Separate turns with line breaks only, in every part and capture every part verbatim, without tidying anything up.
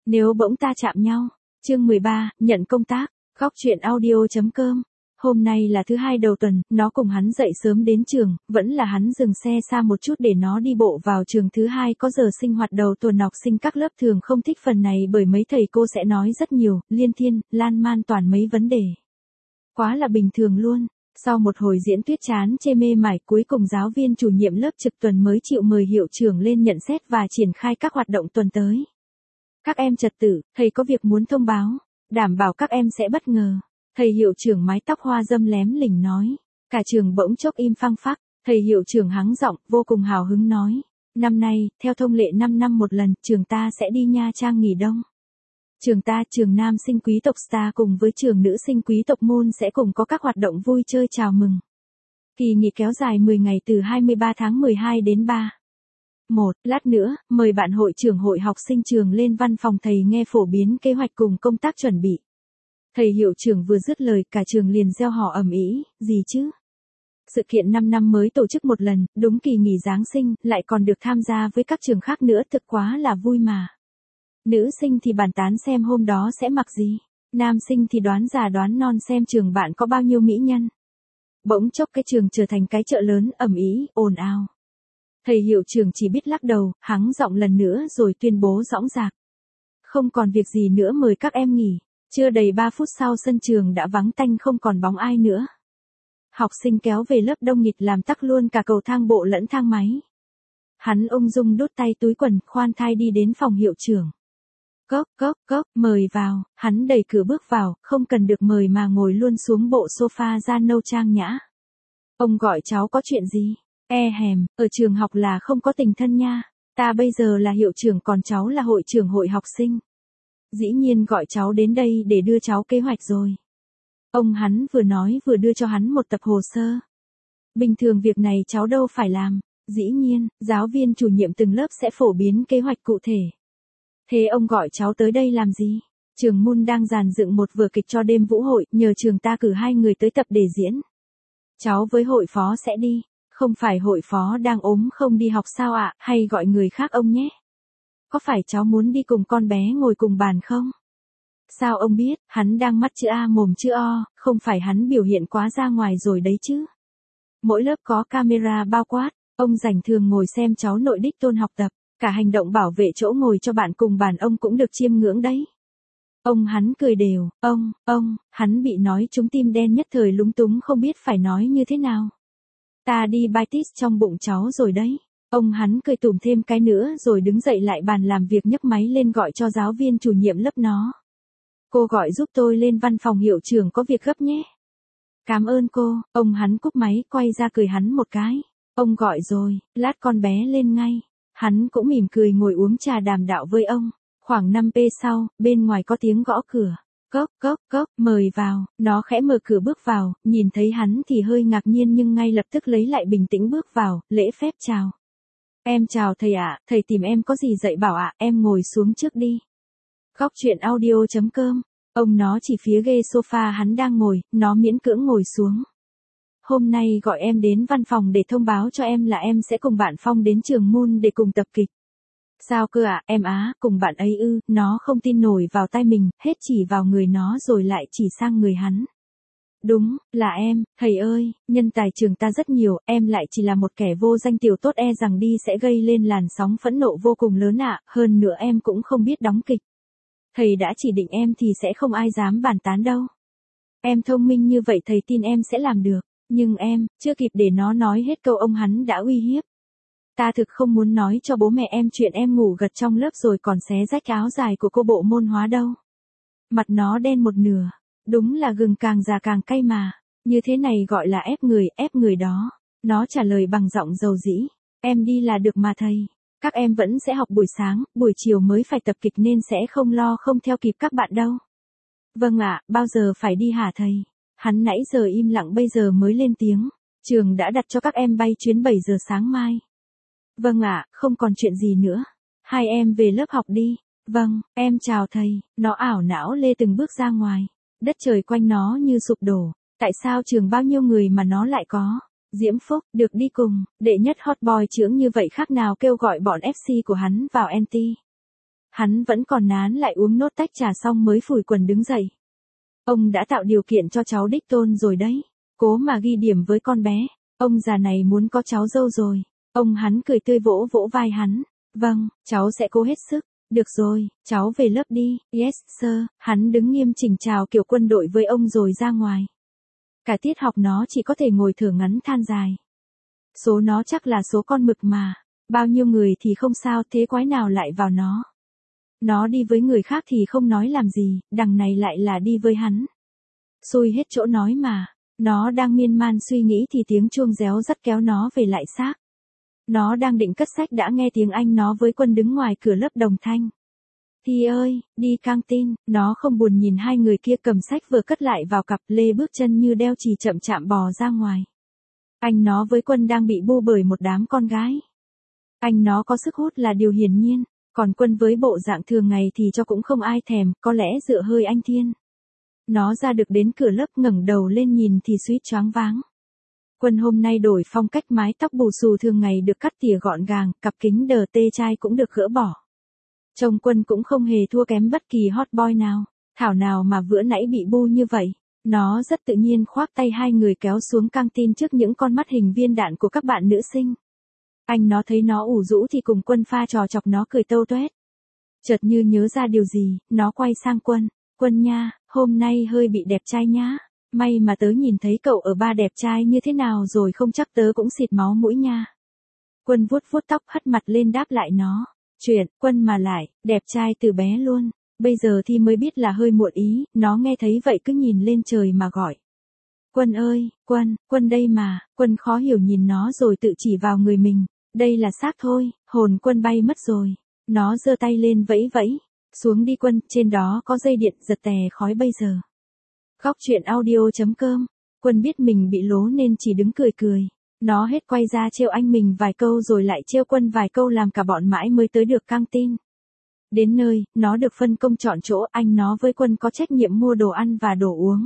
Nếu bỗng ta chạm nhau. Chương mười ba, nhận công tác. Góc truyện audio.com. Hôm nay là thứ hai đầu tuần, nó cùng hắn dậy sớm đến trường, vẫn là hắn dừng xe xa một chút để nó đi bộ vào trường. Thứ hai có giờ sinh hoạt đầu tuần, học sinh các lớp thường không thích phần này bởi mấy thầy cô sẽ nói rất nhiều, liên thiên, lan man toàn mấy vấn đề. Quá là bình thường luôn. Sau một hồi diễn thuyết chán chê mê mải, cuối cùng giáo viên chủ nhiệm lớp trực tuần mới chịu mời hiệu trưởng lên nhận xét và triển khai các hoạt động tuần tới. Các em trật tự, thầy có việc muốn thông báo, đảm bảo các em sẽ bất ngờ. Thầy hiệu trưởng mái tóc hoa dâm lém lỉnh nói. Cả trường bỗng chốc im phăng phắc. Thầy hiệu trưởng hắng giọng, vô cùng hào hứng nói. Năm nay, theo thông lệ năm năm một lần, trường ta sẽ đi Nha Trang nghỉ đông. Trường ta, trường nam sinh quý tộc Star cùng với trường nữ sinh quý tộc Môn sẽ cùng có các hoạt động vui chơi chào mừng. Kỳ nghỉ kéo dài mười ngày từ hai mươi ba tháng mười hai đến ba. một. Lát nữa, mời bạn hội trưởng hội học sinh trường lên văn phòng thầy nghe phổ biến kế hoạch cùng công tác chuẩn bị. Thầy hiệu trưởng vừa dứt lời, cả trường liền reo hò ầm ĩ, gì chứ? Sự kiện năm năm mới tổ chức một lần, đúng kỳ nghỉ Giáng sinh, lại còn được tham gia với các trường khác nữa, thực quá là vui mà. Nữ sinh thì bàn tán xem hôm đó sẽ mặc gì. Nam sinh thì đoán già đoán non xem trường bạn có bao nhiêu mỹ nhân. Bỗng chốc cái trường trở thành cái chợ lớn, ầm ĩ, ồn ào. Thầy hiệu trưởng chỉ biết lắc đầu, hắng giọng lần nữa rồi tuyên bố dõng dạc. Không còn việc gì nữa, mời các em nghỉ. Chưa đầy ba phút sau sân trường đã vắng tanh không còn bóng ai nữa. Học sinh kéo về lớp đông nghịt làm tắc luôn cả cầu thang bộ lẫn thang máy. Hắn ung dung đút tay túi quần, khoan thai đi đến phòng hiệu trưởng. Cốc, cốc, cốc, mời vào. Hắn đẩy cửa bước vào, không cần được mời mà ngồi luôn xuống bộ sofa da nâu trang nhã. Ông gọi cháu có chuyện gì? E hèm, ở trường học là không có tình thân nha. Ta bây giờ là hiệu trưởng còn cháu là hội trưởng hội học sinh. Dĩ nhiên gọi cháu đến đây để đưa cháu kế hoạch rồi. Ông hắn vừa nói vừa đưa cho hắn một tập hồ sơ. Bình thường việc này cháu đâu phải làm. Dĩ nhiên, giáo viên chủ nhiệm từng lớp sẽ phổ biến kế hoạch cụ thể. Thế ông gọi cháu tới đây làm gì? Trường Môn đang dàn dựng một vở kịch cho đêm vũ hội, nhờ trường ta cử hai người tới tập để diễn. Cháu với hội phó sẽ đi. Không phải hội phó đang ốm không đi học sao ạ, hay gọi người khác ông nhé. Có phải cháu muốn đi cùng con bé ngồi cùng bàn không? Sao ông biết, hắn đang mắt chữ A mồm chữ O, không phải hắn biểu hiện quá ra ngoài rồi đấy chứ. Mỗi lớp có camera bao quát, ông rảnh thường ngồi xem cháu nội đích tôn học tập, cả hành động bảo vệ chỗ ngồi cho bạn cùng bàn ông cũng được chiêm ngưỡng đấy. Ông hắn cười đều, ông, ông, hắn bị nói trúng tim đen nhất thời lúng túng không biết phải nói như thế nào. Ta đi bitis trong bụng cháu rồi đấy. Ông hắn cười tủm thêm cái nữa rồi đứng dậy lại bàn làm việc nhấc máy lên gọi cho giáo viên chủ nhiệm lớp nó. Cô gọi giúp tôi lên văn phòng hiệu trưởng có việc gấp nhé. Cảm ơn cô, ông hắn cúp máy quay ra cười hắn một cái. Ông gọi rồi, lát con bé lên ngay. Hắn cũng mỉm cười ngồi uống trà đàm đạo với ông. Khoảng năm phút sau, bên ngoài có tiếng gõ cửa. Cốc, cốc, cốc, mời vào. Nó khẽ mở cửa bước vào, nhìn thấy hắn thì hơi ngạc nhiên nhưng ngay lập tức lấy lại bình tĩnh bước vào, lễ phép chào. Em chào thầy ạ, thầy tìm em có gì dạy bảo ạ, em ngồi xuống trước đi. Góc truyện audio.com. Ông nó chỉ phía ghế sofa hắn đang ngồi, nó miễn cưỡng ngồi xuống. Hôm nay gọi em đến văn phòng để thông báo cho em là em sẽ cùng bạn Phong đến trường Môn để cùng tập kịch. Sao cơ ạ, em á, cùng bạn ấy ư, nó không tin nổi vào tai mình, hết chỉ vào người nó rồi lại chỉ sang người hắn. Đúng, là em, thầy ơi, nhân tài trường ta rất nhiều, em lại chỉ là một kẻ vô danh tiểu tốt e rằng đi sẽ gây lên làn sóng phẫn nộ vô cùng lớn ạ, hơn nữa em cũng không biết đóng kịch. Thầy đã chỉ định em thì sẽ không ai dám bàn tán đâu. Em thông minh như vậy thầy tin em sẽ làm được, nhưng em, chưa kịp để nó nói hết câu ông hắn đã uy hiếp. Ta thực không muốn nói cho bố mẹ em chuyện em ngủ gật trong lớp rồi còn xé rách áo dài của cô bộ môn hóa đâu. Mặt nó đen một nửa. Đúng là gừng càng già càng cay mà. Như thế này gọi là ép người, ép người đó. Nó trả lời bằng giọng dầu dĩ. Em đi là được mà thầy. Các em vẫn sẽ học buổi sáng, buổi chiều mới phải tập kịch nên sẽ không lo không theo kịp các bạn đâu. Vâng ạ, bao giờ phải đi hả thầy? Hắn nãy giờ im lặng bây giờ mới lên tiếng. Trường đã đặt cho các em bay chuyến bảy giờ sáng mai. Vâng ạ, không còn chuyện gì nữa. Hai em về lớp học đi. Vâng, em chào thầy. Nó ảo não lê từng bước ra ngoài. Đất trời quanh nó như sụp đổ. Tại sao trường bao nhiêu người mà nó lại có? Diễm Phúc, được đi cùng, đệ nhất hot boy chướng như vậy khác nào kêu gọi bọn ép xê của hắn vào anti. Hắn vẫn còn nán lại uống nốt tách trà xong mới phủi quần đứng dậy. Ông đã tạo điều kiện cho cháu đích tôn rồi đấy. Cố mà ghi điểm với con bé. Ông già này muốn có cháu dâu rồi. Ông hắn cười tươi vỗ vỗ vai hắn. Vâng, cháu sẽ cố hết sức. Được rồi, cháu về lớp đi. Yes, sir. Hắn đứng nghiêm chỉnh chào kiểu quân đội với ông rồi ra ngoài. Cả tiết học nó chỉ có thể ngồi thở ngắn than dài. Số nó chắc là số con mực mà. Bao nhiêu người thì không sao, thế quái nào lại vào nó. Nó đi với người khác thì không nói làm gì, đằng này lại là đi với hắn. Xui hết chỗ nói mà. Nó đang miên man suy nghĩ thì tiếng chuông réo rắt kéo nó về lại xác. Nó đang định cất sách đã nghe tiếng anh nó với Quân đứng ngoài cửa lớp đồng thanh. Thi ơi, đi căng tin. Nó không buồn nhìn hai người kia cầm sách vừa cất lại vào cặp, lê bước chân như đeo chì chậm chạm bò ra ngoài. Anh nó với Quân đang bị bu bởi một đám con gái. Anh nó có sức hút là điều hiển nhiên, còn Quân với bộ dạng thường ngày thì cho cũng không ai thèm, có lẽ dựa hơi anh Thiên. Nó ra được đến cửa lớp ngẩng đầu lên nhìn thì suýt choáng váng. Quân hôm nay đổi phong cách, mái tóc bù xù thường ngày được cắt tỉa gọn gàng, cặp kính đờ tê chai cũng được gỡ bỏ. Trông Quân cũng không hề thua kém bất kỳ hot boy nào, thảo nào mà vừa nãy bị bu như vậy. Nó rất tự nhiên khoác tay hai người kéo xuống căng tin trước những con mắt hình viên đạn của các bạn nữ sinh. Anh nó thấy nó ủ rũ thì cùng Quân pha trò chọc nó cười tâu tuét. Chợt như nhớ ra điều gì, nó quay sang Quân. Quân nha, hôm nay hơi bị đẹp trai nhá. May mà tớ nhìn thấy cậu ở ba đẹp trai như thế nào rồi không chắc tớ cũng xịt máu mũi nha. Quân vuốt vuốt tóc hất mặt lên đáp lại nó. Chuyện, Quân mà lại, đẹp trai từ bé luôn. Bây giờ thì mới biết là hơi muộn ý, nó nghe thấy vậy cứ nhìn lên trời mà gọi. Quân ơi, Quân, Quân đây mà. Quân khó hiểu nhìn nó rồi tự chỉ vào người mình. Đây là xác thôi, hồn Quân bay mất rồi. Nó giơ tay lên vẫy vẫy. Xuống đi Quân, trên đó có dây điện giật tè khói bây giờ. Góc chuyện audio chấm com. Quân biết mình bị lố nên chỉ đứng cười cười. Nó hết quay ra trêu anh mình vài câu rồi lại trêu Quân vài câu làm cả bọn mãi mới tới được căng tin. Đến nơi, nó được phân công chọn chỗ, anh nó với Quân có trách nhiệm mua đồ ăn và đồ uống.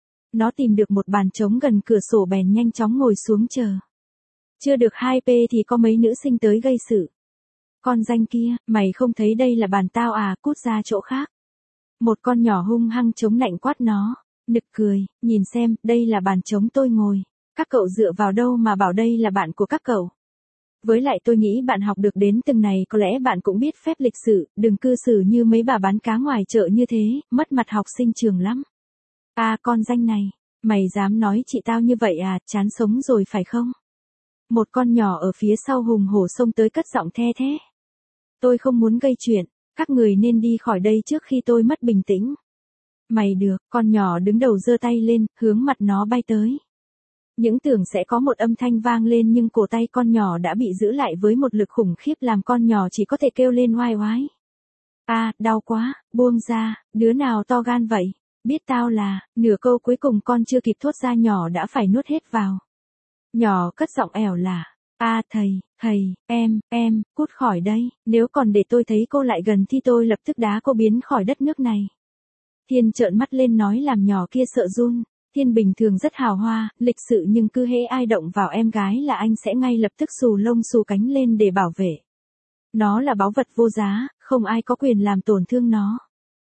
Nó tìm được một bàn trống gần cửa sổ bèn nhanh chóng ngồi xuống chờ. Chưa được hai pê thì có mấy nữ sinh tới gây sự. Con danh kia, mày không thấy đây là bàn tao à, cút ra chỗ khác. Một con nhỏ hung hăng chống nạnh quát nó. Nực cười, nhìn xem, đây là bàn trống tôi ngồi. Các cậu dựa vào đâu mà bảo đây là bạn của các cậu. Với lại tôi nghĩ bạn học được đến từng này có lẽ bạn cũng biết phép lịch sự, đừng cư xử như mấy bà bán cá ngoài chợ như thế, mất mặt học sinh trường lắm. À con danh này, mày dám nói chị tao như vậy à, chán sống rồi phải không? Một con nhỏ ở phía sau hùng hổ xông tới cất giọng the thế. Tôi không muốn gây chuyện, các người nên đi khỏi đây trước khi tôi mất bình tĩnh. Mày được, con nhỏ đứng đầu giơ tay lên, hướng mặt nó bay tới. Những tưởng sẽ có một âm thanh vang lên nhưng cổ tay con nhỏ đã bị giữ lại với một lực khủng khiếp làm con nhỏ chỉ có thể kêu lên oai oái. À, đau quá, buông ra, đứa nào to gan vậy, biết tao là, nửa câu cuối cùng con chưa kịp thốt ra nhỏ đã phải nuốt hết vào. Nhỏ cất giọng ẻo lả. À thầy, thầy, em, em, cút khỏi đây, nếu còn để tôi thấy cô lại gần thì tôi lập tức đá cô biến khỏi đất nước này. Thiên trợn mắt lên nói làm nhỏ kia sợ run. Thiên bình thường rất hào hoa, lịch sự nhưng cứ hễ ai động vào em gái là anh sẽ ngay lập tức xù lông xù cánh lên để bảo vệ. Nó là báu vật vô giá, không ai có quyền làm tổn thương nó.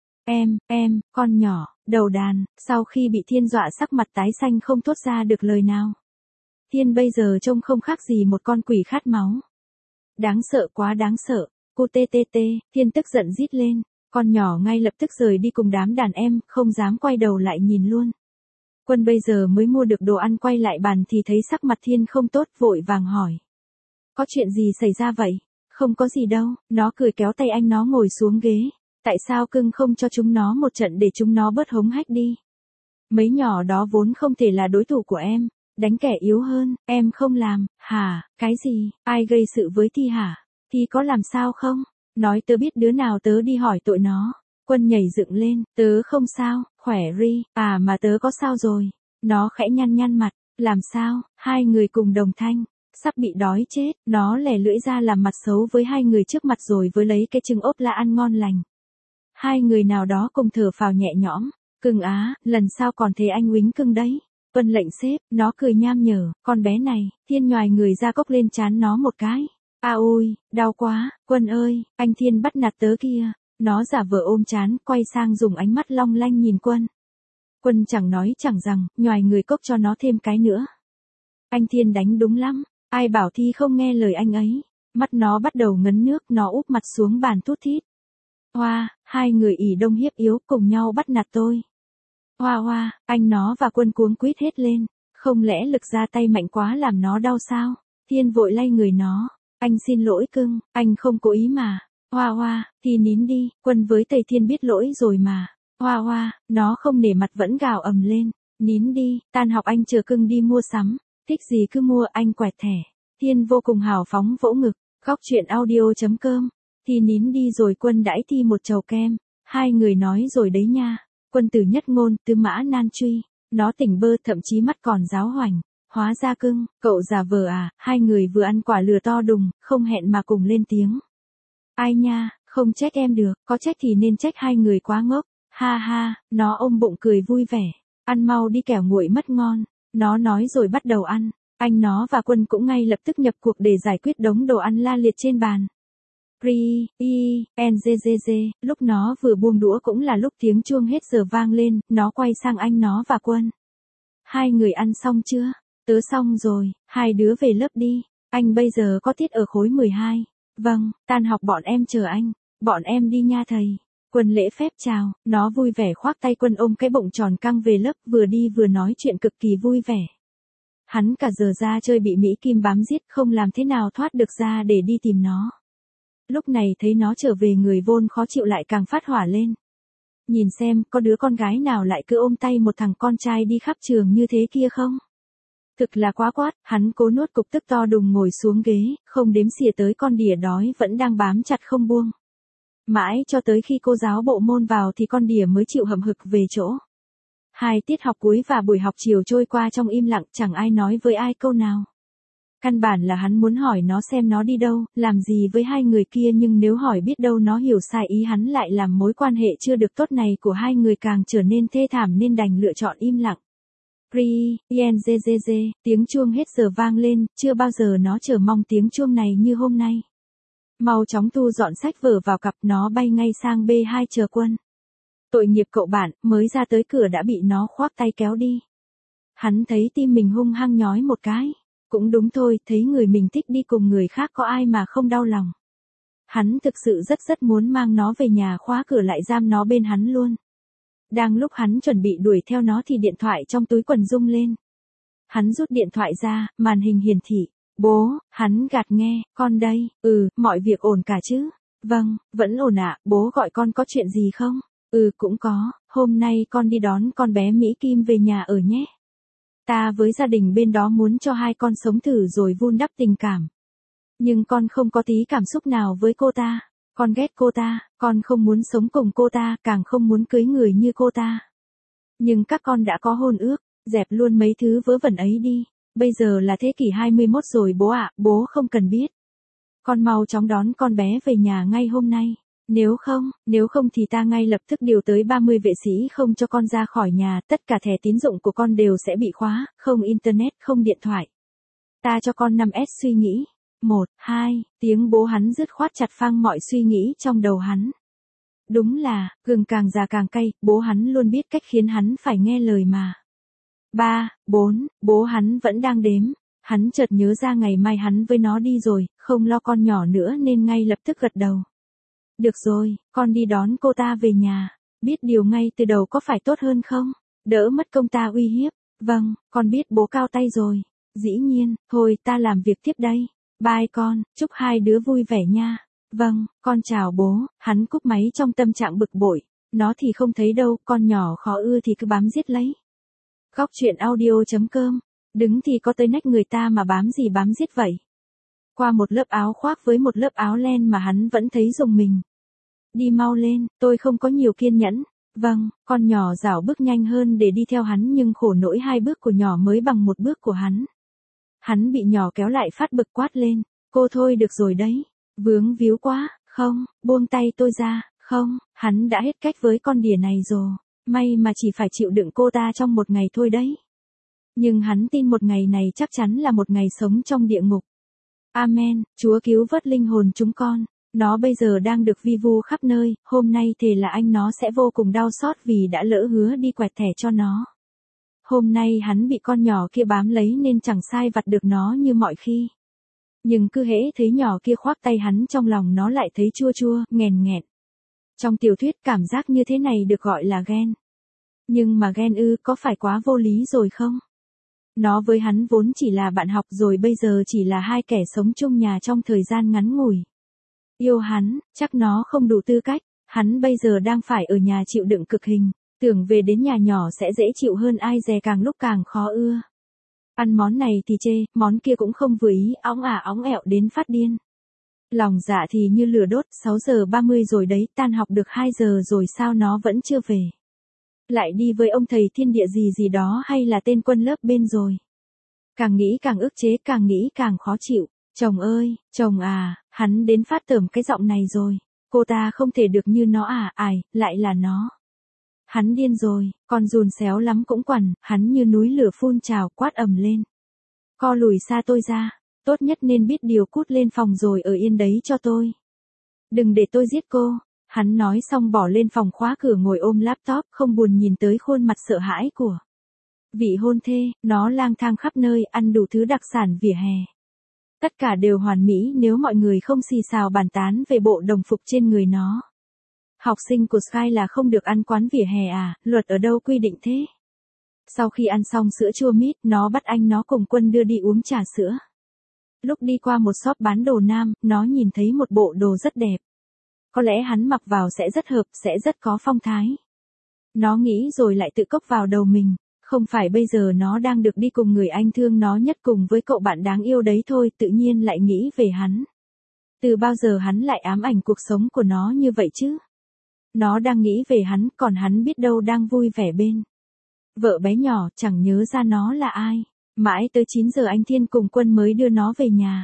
Em, em, con nhỏ, đầu đàn, sau khi bị Thiên dọa sắc mặt tái xanh không thốt ra được lời nào. Thiên bây giờ trông không khác gì một con quỷ khát máu. Đáng sợ quá đáng sợ, cô tê tê tê, Thiên tức giận rít lên, con nhỏ ngay lập tức rời đi cùng đám đàn em, không dám quay đầu lại nhìn luôn. Quân bây giờ mới mua được đồ ăn quay lại bàn thì thấy sắc mặt Thiên không tốt vội vàng hỏi. Có chuyện gì xảy ra vậy? Không có gì đâu, nó cười kéo tay anh nó ngồi xuống ghế. Tại sao cưng không cho chúng nó một trận để chúng nó bớt hống hách đi? Mấy nhỏ đó vốn không thể là đối thủ của em, đánh kẻ yếu hơn, em không làm, hả, cái gì, ai gây sự với Thi hả? Thi có làm sao không? Nói tớ biết đứa nào tớ đi hỏi tội nó. Quân nhảy dựng lên, tớ không sao, khỏe ri, à mà tớ có sao rồi. Nó khẽ nhăn nhăn mặt, làm sao, hai người cùng đồng thanh, sắp bị đói chết, nó lẻ lưỡi ra làm mặt xấu với hai người trước mặt rồi với lấy cái trứng ốp la ăn ngon lành. Hai người nào đó cùng thở phào nhẹ nhõm, cưng á, lần sau còn thấy anh uýnh cưng đấy. Quân lệnh sếp, nó cười nham nhở, con bé này, Thiên nhoài người ra cốc lên trán nó một cái. À ôi, đau quá, Quân ơi, anh Thiên bắt nạt tớ kia. Nó giả vờ ôm trán, quay sang dùng ánh mắt long lanh nhìn Quân. Quân chẳng nói chẳng rằng, nhoài người cốc cho nó thêm cái nữa. Anh Thiên đánh đúng lắm, ai bảo Thi không nghe lời anh ấy. Mắt nó bắt đầu ngấn nước, nó úp mặt xuống bàn thút thít. Hoa, hai người ỉ đông hiếp yếu cùng nhau bắt nạt tôi. Hoa hoa, anh nó và Quân cuống quýt hết lên. Không lẽ lực ra tay mạnh quá làm nó đau sao? Thiên vội lay người nó. Anh xin lỗi cưng, anh không cố ý mà. Hoa hoa, thì nín đi, Quân với Tây Thiên biết lỗi rồi mà. Hoa hoa, nó không nể mặt vẫn gào ầm lên. Nín đi, tan học anh chờ cưng đi mua sắm. Thích gì cứ mua, anh quẹt thẻ. Thiên vô cùng hào phóng vỗ ngực. Góc chuyện audio chấm com. Thì nín đi rồi Quân đãi Thi một chầu kem. Hai người nói rồi đấy nha. Quân từ nhất ngôn, tứ mã nan truy. Nó tỉnh bơ, thậm chí mắt còn giáo hoành. Hóa ra cưng, cậu giả vờ à? Hai người vừa ăn quả lừa to đùng, không hẹn mà cùng lên tiếng. Ai nha, không trách em được, có trách thì nên trách hai người quá ngốc. Ha ha, nó ôm bụng cười vui vẻ. Ăn mau đi kẻo nguội mất ngon. Nó nói rồi bắt đầu ăn. Anh nó và Quân cũng ngay lập tức nhập cuộc để giải quyết đống đồ ăn la liệt trên bàn. Ri, i, n g g g, lúc nó vừa buông đũa cũng là lúc tiếng chuông hết giờ vang lên, nó quay sang anh nó và Quân. Hai người ăn xong chưa? Tớ xong rồi, hai đứa về lớp đi, anh bây giờ có tiết ở khối mười hai. Vâng, tan học bọn em chờ anh, bọn em đi nha thầy. Quân lễ phép chào, nó vui vẻ khoác tay Quân ôm cái bụng tròn căng về lớp, vừa đi vừa nói chuyện cực kỳ vui vẻ. Hắn cả giờ ra chơi bị Mỹ Kim bám giết, không làm thế nào thoát được ra để đi tìm nó. Lúc này thấy nó trở về người vốn khó chịu lại càng phát hỏa lên. Nhìn xem, có đứa con gái nào lại cứ ôm tay một thằng con trai đi khắp trường như thế kia không? Thực là quá quát, hắn cố nuốt cục tức to đùng ngồi xuống ghế, không đếm xỉa tới con đỉa đói vẫn đang bám chặt không buông. Mãi cho tới khi cô giáo bộ môn vào thì con đỉa mới chịu hậm hực về chỗ. Hai tiết học cuối và buổi học chiều trôi qua trong im lặng, chẳng ai nói với ai câu nào. Căn bản là hắn muốn hỏi nó xem nó đi đâu, làm gì với hai người kia, nhưng nếu hỏi biết đâu nó hiểu sai ý hắn lại làm mối quan hệ chưa được tốt này của hai người càng trở nên thê thảm nên đành lựa chọn im lặng. Ri, ien g g g, tiếng chuông hết giờ vang lên, chưa bao giờ nó chờ mong tiếng chuông này như hôm nay. Mau chóng thu dọn sách vở vào cặp, nó bay ngay sang bê hai chờ Quân. Tội nghiệp cậu bạn, mới ra tới cửa đã bị nó khoác tay kéo đi. Hắn thấy tim mình hung hăng nhói một cái. Cũng đúng thôi, thấy người mình thích đi cùng người khác có ai mà không đau lòng. Hắn thực sự rất rất muốn mang nó về nhà khóa cửa lại giam nó bên hắn luôn. Đang lúc hắn chuẩn bị đuổi theo nó thì điện thoại trong túi quần rung lên. Hắn rút điện thoại ra, màn hình hiển thị. Bố, hắn gạt nghe, con đây, ừ, mọi việc ổn cả chứ? Vâng, vẫn ổn ạ, bố gọi con có chuyện gì không? Ừ, cũng có, hôm nay con đi đón con bé Mỹ Kim về nhà ở nhé. Ta với gia đình bên đó muốn cho hai con sống thử rồi vun đắp tình cảm. Nhưng con không có tí cảm xúc nào với cô ta. Con ghét cô ta, con không muốn sống cùng cô ta, càng không muốn cưới người như cô ta. Nhưng các con đã có hôn ước, dẹp luôn mấy thứ vớ vẩn ấy đi. Bây giờ là thế kỷ hai mươi mốt rồi bố ạ, bố không cần biết. Con mau chóng đón con bé về nhà ngay hôm nay. Nếu không, nếu không thì ta ngay lập tức điều tới ba mươi vệ sĩ không cho con ra khỏi nhà, tất cả thẻ tín dụng của con đều sẽ bị khóa, không internet, không điện thoại. Ta cho con năm S suy nghĩ. Một, hai, tiếng bố hắn dứt khoát chặt phăng mọi suy nghĩ trong đầu hắn. Đúng là, gừng càng già càng cay, bố hắn luôn biết cách khiến hắn phải nghe lời mà. Ba, bốn, bố hắn vẫn đang đếm. Hắn chợt nhớ ra ngày mai hắn với nó đi rồi, không lo con nhỏ nữa nên ngay lập tức gật đầu. Được rồi, con đi đón cô ta về nhà. Biết điều ngay từ đầu có phải tốt hơn không? Đỡ mất công ta uy hiếp. Vâng, con biết bố cao tay rồi. Dĩ nhiên, thôi ta làm việc tiếp đây. Bye con, chúc hai đứa vui vẻ nha. Vâng, con chào bố. Hắn cúp máy trong tâm trạng bực bội. Nó thì không thấy đâu, con nhỏ khó ưa thì cứ bám giết lấy. Góc chuyện audio chấm com. Đứng thì có tới nách người ta mà bám gì bám giết vậy. Qua một lớp áo khoác với một lớp áo len mà hắn vẫn thấy rùng mình. Đi mau lên, tôi không có nhiều kiên nhẫn. Vâng, con nhỏ dảo bước nhanh hơn để đi theo hắn nhưng khổ nỗi hai bước của nhỏ mới bằng một bước của hắn. Hắn bị nhỏ kéo lại phát bực quát lên. Cô thôi được rồi đấy. Vướng víu quá, không, buông tay tôi ra, không, hắn đã hết cách với con đỉa này rồi. May mà chỉ phải chịu đựng cô ta trong một ngày thôi đấy. Nhưng hắn tin một ngày này chắc chắn là một ngày sống trong địa ngục. Amen, Chúa cứu vớt linh hồn chúng con. Nó bây giờ đang được vi vu khắp nơi, hôm nay thề là anh nó sẽ vô cùng đau xót vì đã lỡ hứa đi quẹt thẻ cho nó. Hôm nay hắn bị con nhỏ kia bám lấy nên chẳng sai vặt được nó như mọi khi. Nhưng cứ hễ thấy nhỏ kia khoác tay hắn trong lòng nó lại thấy chua chua, nghèn nghẹn. Trong tiểu thuyết cảm giác như thế này được gọi là ghen. Nhưng mà ghen ư có phải quá vô lý rồi không? Nó với hắn vốn chỉ là bạn học rồi bây giờ chỉ là hai kẻ sống chung nhà trong thời gian ngắn ngủi. Yêu hắn, chắc nó không đủ tư cách, hắn bây giờ đang phải ở nhà chịu đựng cực hình, tưởng về đến nhà nhỏ sẽ dễ chịu hơn ai dè càng lúc càng khó ưa. Ăn món này thì chê, món kia cũng không vừa ý, óng ả óng ẹo đến phát điên. Lòng dạ thì như lửa đốt, sáu giờ ba mươi rồi đấy, tan học được hai giờ rồi sao nó vẫn chưa về. Lại đi với ông thầy thiên địa gì gì đó hay là tên quân lớp bên rồi. Càng nghĩ càng ức chế, càng nghĩ càng khó chịu. Chồng ơi, chồng à, hắn đến phát tởm cái giọng này rồi. Cô ta không thể được như nó à, ải, lại là nó. Hắn điên rồi, con giùn xéo lắm cũng quằn, hắn như núi lửa phun trào quát ầm lên. Co lùi xa tôi ra, tốt nhất nên biết điều cút lên phòng rồi ở yên đấy cho tôi. Đừng để tôi giết cô. Hắn nói xong bỏ lên phòng khóa cửa ngồi ôm laptop không buồn nhìn tới khuôn mặt sợ hãi của vị hôn thê, nó lang thang khắp nơi ăn đủ thứ đặc sản vỉa hè. Tất cả đều hoàn mỹ nếu mọi người không xì xào bàn tán về bộ đồng phục trên người nó. Học sinh của Sky là không được ăn quán vỉa hè à, luật ở đâu quy định thế? Sau khi ăn xong sữa chua mít, nó bắt anh nó cùng Quân đưa đi uống trà sữa. Lúc đi qua một shop bán đồ nam, nó nhìn thấy một bộ đồ rất đẹp. Có lẽ hắn mặc vào sẽ rất hợp, sẽ rất có phong thái. Nó nghĩ rồi lại tự cốc vào đầu mình. Không phải bây giờ nó đang được đi cùng người anh thương nó nhất cùng với cậu bạn đáng yêu đấy thôi, tự nhiên lại nghĩ về hắn. Từ bao giờ hắn lại ám ảnh cuộc sống của nó như vậy chứ? Nó đang nghĩ về hắn, còn hắn biết đâu đang vui vẻ bên vợ bé nhỏ, chẳng nhớ ra nó là ai. Mãi tới chín giờ anh Thiên cùng Quân mới đưa nó về nhà.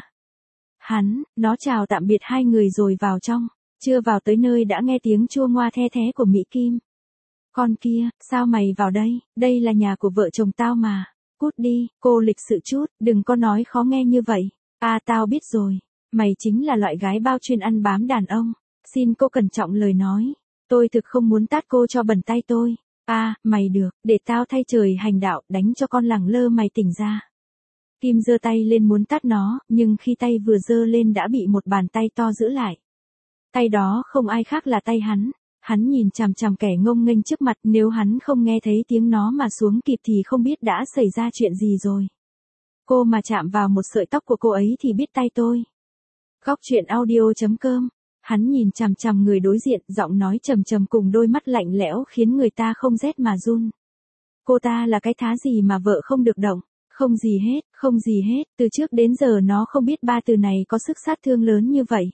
Hắn, nó chào tạm biệt hai người rồi vào trong. Chưa vào tới nơi đã nghe tiếng chua ngoa the thé của Mỹ Kim. Con kia, sao mày vào đây, đây là nhà của vợ chồng tao mà. Cút đi, cô lịch sự chút, đừng có nói khó nghe như vậy. À tao biết rồi, mày chính là loại gái bao chuyên ăn bám đàn ông. Xin cô cẩn trọng lời nói. Tôi thực không muốn tát cô cho bẩn tay tôi. À, mày được, để tao thay trời hành đạo, đánh cho con lẳng lơ mày tỉnh ra. Kim giơ tay lên muốn tát nó, nhưng khi tay vừa giơ lên đã bị một bàn tay to giữ lại. Tay đó không ai khác là tay hắn. Hắn nhìn chằm chằm kẻ ngông nghênh trước mặt, nếu hắn không nghe thấy tiếng nó mà xuống kịp thì không biết đã xảy ra chuyện gì rồi. Cô mà chạm vào một sợi tóc của cô ấy thì biết tay tôi. Góc truyện audio chấm com. Hắn nhìn chằm chằm người đối diện, giọng nói trầm trầm cùng đôi mắt lạnh lẽo khiến người ta không rét mà run. Cô ta là cái thá gì mà vợ không được động? Không gì hết, không gì hết, từ trước đến giờ nó không biết ba từ này có sức sát thương lớn như vậy.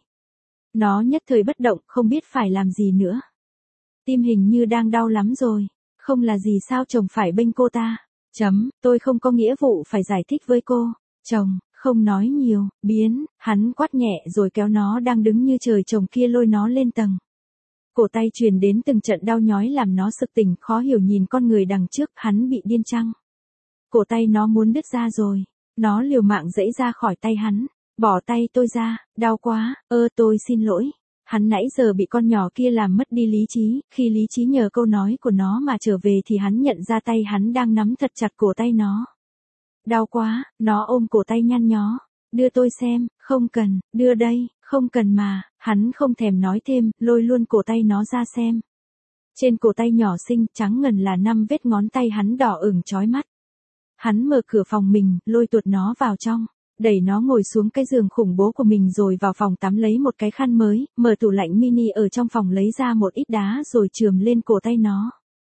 Nó nhất thời bất động, không biết phải làm gì nữa. Tim hình như đang đau lắm rồi. Không là gì sao chồng phải bênh cô ta. Chấm, tôi không có nghĩa vụ phải giải thích với cô. Chồng, không nói nhiều, biến, hắn quát nhẹ rồi kéo nó đang đứng như trời trồng kia lôi nó lên tầng. Cổ tay truyền đến từng trận đau nhói làm nó sực tỉnh, khó hiểu nhìn con người đằng trước, hắn bị điên chăng? Cổ tay nó muốn đứt ra rồi. Nó liều mạng giãy ra khỏi tay hắn. Bỏ tay tôi ra, đau quá, ơ tôi xin lỗi. Hắn nãy giờ bị con nhỏ kia làm mất đi lý trí, khi lý trí nhờ câu nói của nó mà trở về thì hắn nhận ra tay hắn đang nắm thật chặt cổ tay nó. Đau quá, nó ôm cổ tay nhăn nhó. Đưa tôi xem, không cần, đưa đây, không cần mà, hắn không thèm nói thêm, lôi luôn cổ tay nó ra xem. Trên cổ tay nhỏ xinh, trắng ngần là năm vết ngón tay hắn đỏ ửng chói mắt. Hắn mở cửa phòng mình, lôi tuột nó vào trong. Đẩy nó ngồi xuống cái giường khủng bố của mình rồi vào phòng tắm lấy một cái khăn mới, mở tủ lạnh mini ở trong phòng lấy ra một ít đá rồi chườm lên cổ tay nó.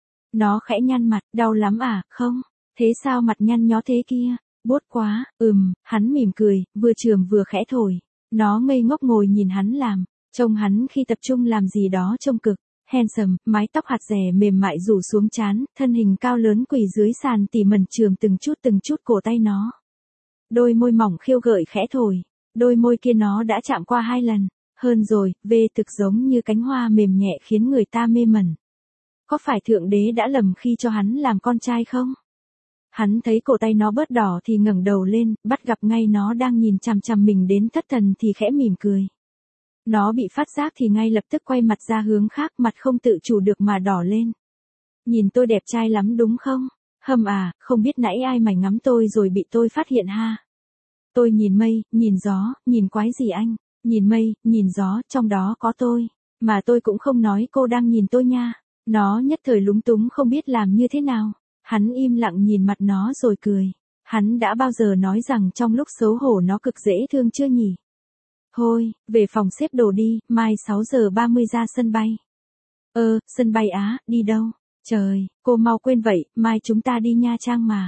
Nó khẽ nhăn mặt, đau lắm à, không? Thế sao mặt nhăn nhó thế kia? Buốt quá, ừm, hắn mỉm cười, vừa chườm vừa khẽ thổi. Nó ngây ngốc ngồi nhìn hắn làm, trông hắn khi tập trung làm gì đó trông cực. Handsome, mái tóc hạt rẻ mềm mại rủ xuống trán, thân hình cao lớn quỳ dưới sàn tỉ mẩn chườm từng chút từng chút cổ tay nó. Đôi môi mỏng khiêu gợi khẽ thổi, đôi môi kia nó đã chạm qua hai lần, hơn rồi, về thực giống như cánh hoa mềm nhẹ khiến người ta mê mẩn. Có phải Thượng Đế đã lầm khi cho hắn làm con trai không? Hắn thấy cổ tay nó bớt đỏ thì ngẩng đầu lên, bắt gặp ngay nó đang nhìn chằm chằm mình đến thất thần thì khẽ mỉm cười. Nó bị phát giác thì ngay lập tức quay mặt ra hướng khác, mặt không tự chủ được mà đỏ lên. Nhìn tôi đẹp trai lắm đúng không? Hâm à, không biết nãy ai mày ngắm tôi rồi bị tôi phát hiện ha. Tôi nhìn mây, nhìn gió, nhìn quái gì anh? Nhìn mây, nhìn gió, trong đó có tôi. Mà tôi cũng không nói cô đang nhìn tôi nha. Nó nhất thời lúng túng không biết làm như thế nào. Hắn im lặng nhìn mặt nó rồi cười. Hắn đã bao giờ nói rằng trong lúc xấu hổ nó cực dễ thương chưa nhỉ? Thôi, về phòng xếp đồ đi, mai sáu giờ ba mươi ra sân bay. Ơ, sân bay á, đi đâu? Trời, cô mau quên vậy, mai chúng ta đi Nha Trang mà.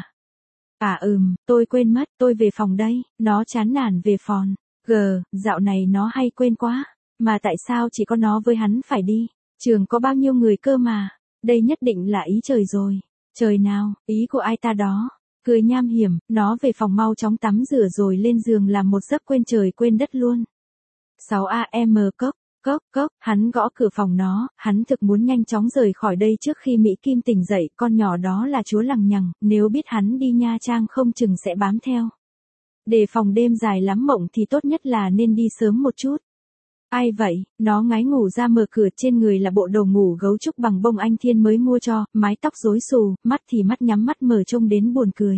À ừm, tôi quên mất, tôi về phòng đây. Nó chán nản về phòng. Gờ, dạo này nó hay quên quá. Mà tại sao chỉ có nó với hắn phải đi? Trường có bao nhiêu người cơ mà. Đây nhất định là ý trời rồi. Trời nào, ý của ai ta đó. Cười nham hiểm, nó về phòng mau chóng tắm rửa rồi lên giường làm một giấc quên trời quên đất luôn. sáu a em cốc, cốc, cốc, hắn gõ cửa phòng nó, hắn thực muốn nhanh chóng rời khỏi đây trước khi Mỹ Kim tỉnh dậy, con nhỏ đó là chúa lằng nhằng, nếu biết hắn đi Nha Trang không chừng sẽ bám theo. Để phòng đêm dài lắm mộng thì tốt nhất là nên đi sớm một chút. Ai vậy, nó ngái ngủ ra mở cửa, trên người là bộ đồ ngủ gấu trúc bằng bông anh Thiên mới mua cho, mái tóc rối xù, mắt thì mắt nhắm mắt mở trông đến buồn cười.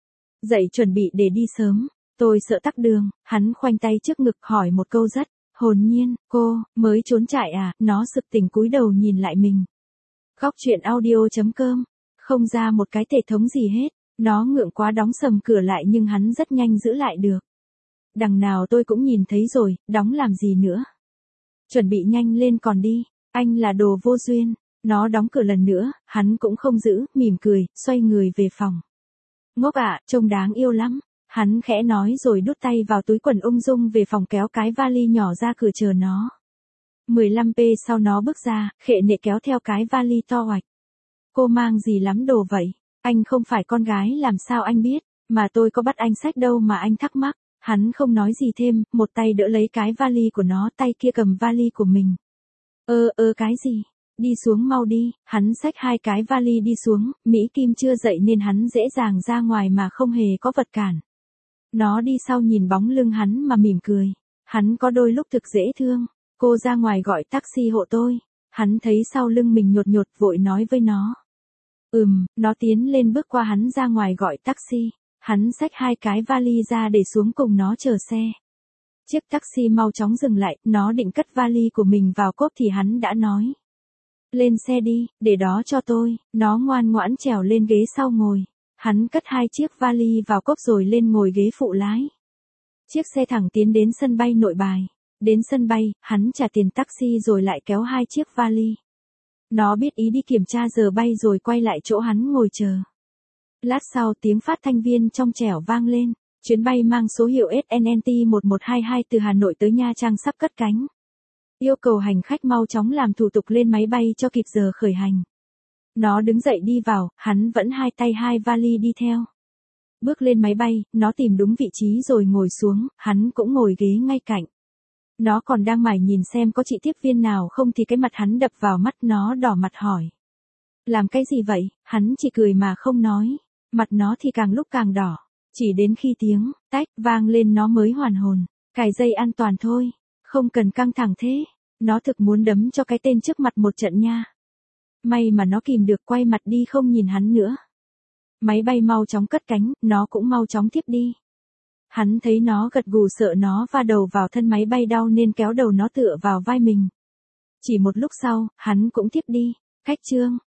Dậy chuẩn bị để đi sớm, tôi sợ tắc đường, hắn khoanh tay trước ngực hỏi một câu rất hồn nhiên, cô, mới trốn trại à, nó sực tỉnh cúi đầu nhìn lại mình. Góc chuyện audio chấm com, không ra một cái thệ thống gì hết, nó ngượng quá đóng sầm cửa lại nhưng hắn rất nhanh giữ lại được. Đằng nào tôi cũng nhìn thấy rồi, đóng làm gì nữa. Chuẩn bị nhanh lên còn đi, anh là đồ vô duyên, nó đóng cửa lần nữa, hắn cũng không giữ, mỉm cười, xoay người về phòng. Ngốc ạ, trông đáng yêu lắm. Hắn khẽ nói rồi đút tay vào túi quần ung dung về phòng kéo cái vali nhỏ ra cửa chờ nó. mười lăm phút sau nó bước ra, khệ nệ kéo theo cái vali to hoạch. Cô mang gì lắm đồ vậy? Anh không phải con gái làm sao anh biết, mà tôi có bắt anh xách đâu mà anh thắc mắc. Hắn không nói gì thêm, một tay đỡ lấy cái vali của nó, tay kia cầm vali của mình. Ơ ơ cái gì? Đi xuống mau đi, hắn xách hai cái vali đi xuống, Mỹ Kim chưa dậy nên hắn dễ dàng ra ngoài mà không hề có vật cản. Nó đi sau nhìn bóng lưng hắn mà mỉm cười. Hắn có đôi lúc thực dễ thương. Cô ra ngoài gọi taxi hộ tôi. Hắn thấy sau lưng mình nhột nhột vội nói với nó. Ừm, nó tiến lên bước qua hắn ra ngoài gọi taxi. Hắn xách hai cái vali ra để xuống cùng nó chờ xe. Chiếc taxi mau chóng dừng lại, nó định cất vali của mình vào cốp thì hắn đã nói. Lên xe đi, để đó cho tôi. Nó ngoan ngoãn trèo lên ghế sau ngồi. Hắn cất hai chiếc vali vào cốp rồi lên ngồi ghế phụ lái. Chiếc xe thẳng tiến đến sân bay Nội Bài. Đến sân bay, hắn trả tiền taxi rồi lại kéo hai chiếc vali. Nó biết ý đi kiểm tra giờ bay rồi quay lại chỗ hắn ngồi chờ. Lát sau tiếng phát thanh viên trong trẻo vang lên. Chuyến bay mang số hiệu S N N T một một hai hai từ Hà Nội tới Nha Trang sắp cất cánh. Yêu cầu hành khách mau chóng làm thủ tục lên máy bay cho kịp giờ khởi hành. Nó đứng dậy đi vào, hắn vẫn hai tay hai vali đi theo. Bước lên máy bay, nó tìm đúng vị trí rồi ngồi xuống, hắn cũng ngồi ghế ngay cạnh. Nó còn đang mải nhìn xem có chị tiếp viên nào không thì cái mặt hắn đập vào mắt, nó đỏ mặt hỏi. Làm cái gì vậy? Hắn chỉ cười mà không nói. Mặt nó thì càng lúc càng đỏ. Chỉ đến khi tiếng tách vang lên nó mới hoàn hồn. Cài dây an toàn thôi. Không cần căng thẳng thế. Nó thực muốn đấm cho cái tên trước mặt một trận nha. May mà nó kìm được, quay mặt đi không nhìn hắn nữa. Máy bay mau chóng cất cánh, nó cũng mau chóng tiếp đi. Hắn thấy nó gật gù sợ nó va đầu vào thân máy bay đau nên kéo đầu nó tựa vào vai mình. Chỉ một lúc sau, hắn cũng tiếp đi. Khách trương,